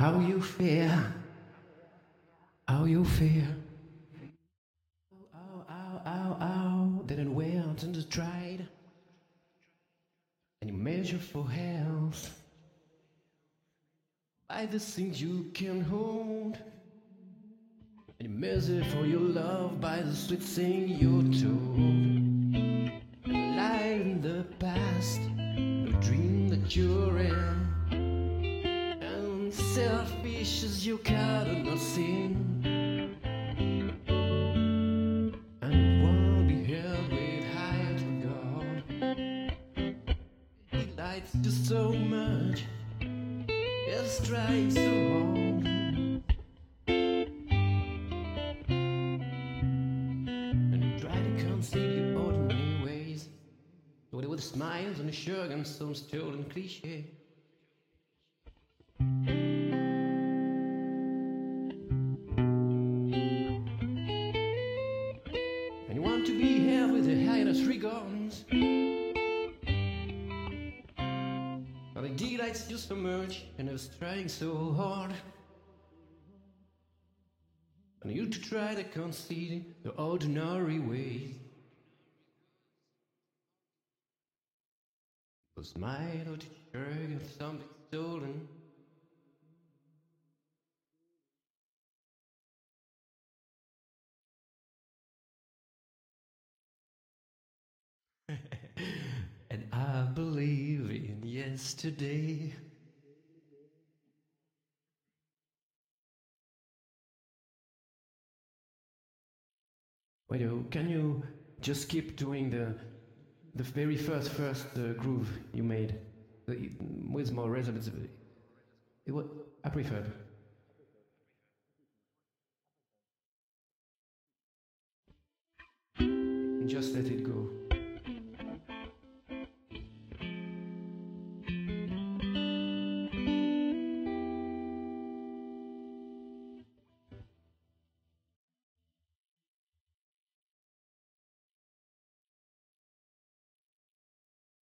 How you fare, how you fare. Ow, ow, ow, ow. Didn't wait and tried. And you measure for health by the things you can hold. And you measure for your love by the sweet thing you're told. And life in the past, the dream that you're in. And selfish as you cannot sing. And it won't be held with high regard. He likes you so much, it's trying so hard. And you try to conceal your ordinary ways, but with smiles and a shrug and some stolen cliche. And you want to be here with the highest regards. But indeed likes you so much and is trying so hard. And you to try to conceal the ordinary ways. The smile or the shrug and something stolen. And I believe in yesterday. Wait, can you just keep doing the very first groove you made with more resonance? I preferred. Just let it go.